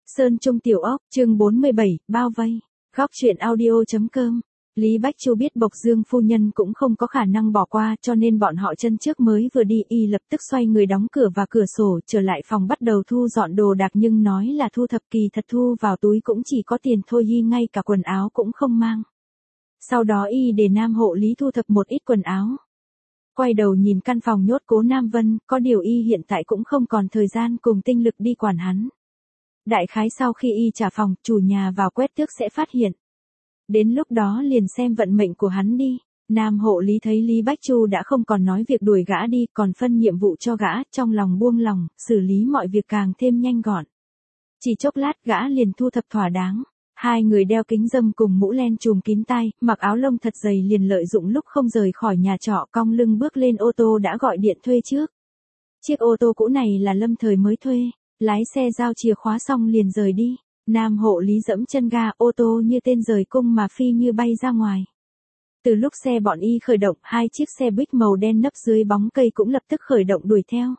Sơn Trung Tiểu Ốc, chương 47, bao vây. Góc truyện audio.com. Lý Bách Chu biết Bộc Dương phu nhân cũng không có khả năng bỏ qua, cho nên bọn họ chân trước mới vừa đi, y lập tức xoay người đóng cửa và cửa sổ, trở lại phòng bắt đầu thu dọn đồ đạc, nhưng nói là thu thập kỳ thật thu vào túi cũng chỉ có tiền thôi, y ngay cả quần áo cũng không mang. Sau đó y để Nam hộ lý thu thập một ít quần áo. Quay đầu nhìn căn phòng nhốt Cố Nam Vân, có điều y hiện tại cũng không còn thời gian cùng tinh lực đi quản hắn. Đại khái sau khi y trả phòng, chủ nhà vào quét tước sẽ phát hiện. Đến lúc đó liền xem vận mệnh của hắn đi. Nam hộ lý thấy Lý Bách Chu đã không còn nói việc đuổi gã đi, còn phân nhiệm vụ cho gã, trong lòng buông lòng, xử lý mọi việc càng thêm nhanh gọn. Chỉ chốc lát gã liền thu thập thỏa đáng. Hai người đeo kính râm cùng mũ len trùm kín tai, mặc áo lông thật dày, liền lợi dụng lúc không rời khỏi nhà trọ, cong lưng bước lên ô tô đã gọi điện thuê trước. Chiếc ô tô cũ này là lâm thời mới thuê. Lái xe giao chìa khóa xong liền rời đi. Nam hộ lý dẫm chân ga, ô tô như tên rời cung mà phi như bay ra ngoài. Từ lúc xe bọn y khởi động, hai chiếc xe buýt màu đen nấp dưới bóng cây cũng lập tức khởi động đuổi theo.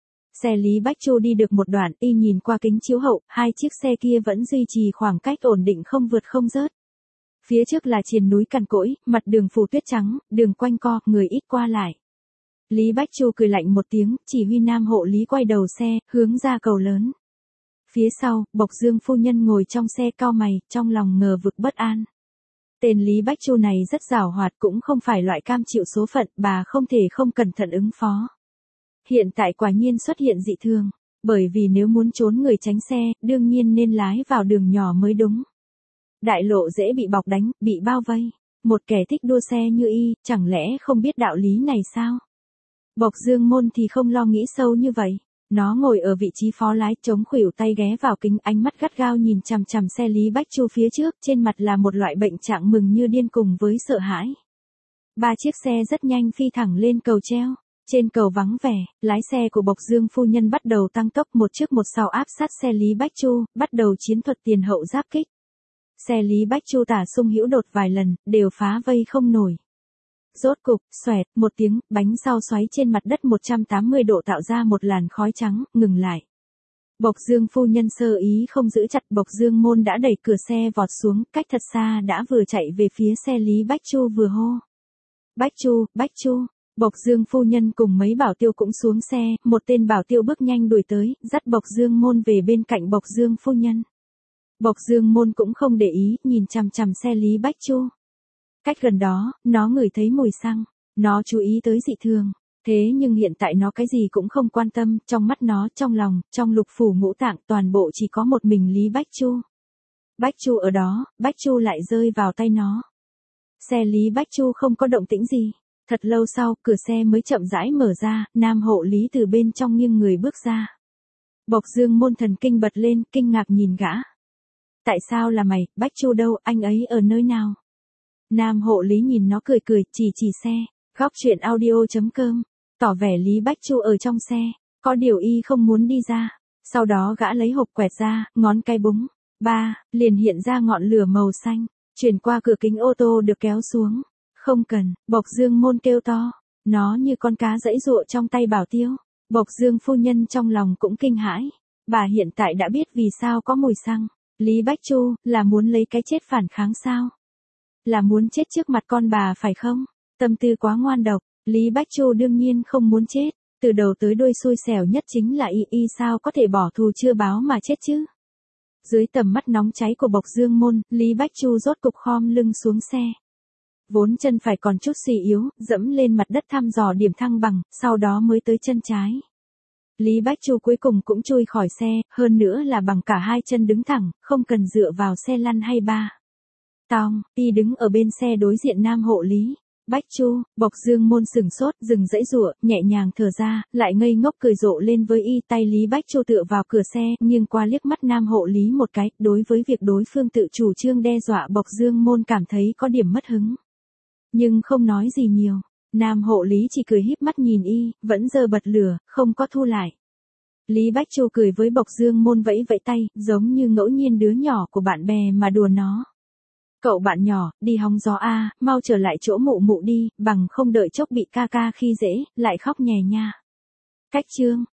Xe Lý Bách Chu đi được một đoạn, y nhìn qua kính chiếu hậu, hai chiếc xe kia vẫn duy trì khoảng cách ổn định, không vượt không rớt. Phía trước là triền núi cằn cỗi, mặt đường phủ tuyết trắng, đường quanh co, người ít qua lại. Lý Bách Chu cười lạnh một tiếng, chỉ huy Nam hộ lý quay đầu xe, hướng ra cầu lớn. Phía sau, Bộc Dương phu nhân ngồi trong xe cau mày, trong lòng ngờ vực bất an. Tên Lý Bách Chu này rất giàu hoạt, cũng không phải loại cam chịu số phận, bà không thể không cẩn thận ứng phó. Hiện tại quả nhiên xuất hiện dị thường, bởi vì nếu muốn trốn người tránh xe, đương nhiên nên lái vào đường nhỏ mới đúng. Đại lộ dễ bị bọc đánh, bị bao vây. Một kẻ thích đua xe như y, chẳng lẽ không biết đạo lý này sao? Bộc Dương Môn thì không lo nghĩ sâu như vậy. Nó ngồi ở vị trí phó lái, chống khuỷu tay ghé vào kính, ánh mắt gắt gao nhìn chằm chằm xe Lý Bách Chu phía trước, trên mặt là một loại bệnh trạng mừng như điên cùng với sợ hãi. Ba chiếc xe rất nhanh phi thẳng lên cầu treo. Trên cầu vắng vẻ, lái xe của Bộc Dương phu nhân bắt đầu tăng tốc, một trước một sau áp sát xe Lý Bách Chu, bắt đầu chiến thuật tiền hậu giáp kích. Xe Lý Bách Chu tả sung hữu đột vài lần, đều phá vây không nổi. Rốt cục, xoẹt, một tiếng, bánh sau xoáy trên mặt đất 180 độ tạo ra một làn khói trắng, ngừng lại. Bộc Dương phu nhân sơ ý không giữ chặt, Bộc Dương Môn đã đẩy cửa xe vọt xuống, cách thật xa đã vừa chạy về phía xe Lý Bách Chu vừa hô. Bách Chu, Bách Chu. Bộc Dương phu nhân cùng mấy bảo tiêu cũng xuống xe, một tên bảo tiêu bước nhanh đuổi tới, dắt Bộc Dương Môn về bên cạnh Bộc Dương phu nhân. Bộc Dương Môn cũng không để ý, nhìn chằm chằm xe Lý Bách Chu. Cách gần đó, nó ngửi thấy mùi xăng, nó chú ý tới dị thường. Thế nhưng hiện tại nó cái gì cũng không quan tâm, trong mắt nó, trong lòng, trong lục phủ ngũ tạng, toàn bộ chỉ có một mình Lý Bách Chu. Bách Chu ở đó, Bách Chu lại rơi vào tay nó. Xe Lý Bách Chu không có động tĩnh gì. Thật lâu sau, cửa xe mới chậm rãi mở ra, Nam hộ lý từ bên trong nghiêng người bước ra. Bộc Dương Môn thần kinh bật lên, kinh ngạc nhìn gã. Tại sao là mày, Bách Chu đâu, anh ấy ở nơi nào? Nam hộ lý nhìn nó cười cười, chỉ xe. Góc truyện audio.com. Tỏ vẻ Lý Bách Chu ở trong xe, có điều y không muốn đi ra. Sau đó gã lấy hộp quẹt ra, ngón cái búng. Liền hiện ra ngọn lửa màu xanh, chuyển qua cửa kính ô tô được kéo xuống. Không cần, Bộc Dương Môn kêu to. Nó như con cá giãy giụa trong tay bảo tiêu. Bộc Dương phu nhân trong lòng cũng kinh hãi. Bà hiện tại đã biết vì sao có mùi xăng. Lý Bách Chu, là muốn lấy cái chết phản kháng sao? Là muốn chết trước mặt con bà phải không? Tâm tư quá ngoan độc. Lý Bách Chu đương nhiên không muốn chết. Từ đầu tới đuôi xui xẻo nhất chính là y sao có thể bỏ thù chưa báo mà chết chứ? Dưới tầm mắt nóng cháy của Bộc Dương Môn, Lý Bách Chu rốt cục khom lưng xuống xe. Vốn chân phải còn chút suy yếu, dẫm lên mặt đất thăm dò điểm thăng bằng, sau đó mới tới chân trái. Lý Bách Chu cuối cùng cũng chui khỏi xe, hơn nữa là bằng cả hai chân đứng thẳng, không cần dựa vào xe lăn hay ba. Tong, y đứng ở bên xe đối diện Nam hộ lý. Bách Chu, Bộc Dương Môn sửng sốt, dừng dãy giụa, nhẹ nhàng thở ra, lại ngây ngốc cười rộ lên với y. Tay Lý Bách Chu tựa vào cửa xe, nghiêng qua liếc mắt Nam hộ lý một cái, đối với việc đối phương tự chủ trương đe dọa Bộc Dương Môn cảm thấy có điểm mất hứng. Nhưng không nói gì nhiều, Nam hộ lý chỉ cười híp mắt nhìn y, vẫn giơ bật lửa, không có thu lại. Lý Bách Chu cười với Bộc Dương Môn vẫy vẫy tay, giống như ngẫu nhiên đứa nhỏ của bạn bè mà đùa nó. Cậu bạn nhỏ, đi hóng gió a, mau trở lại chỗ mụ mụ đi, bằng không đợi chốc bị ca ca khi dễ, lại khóc nhè nha. Cách chương.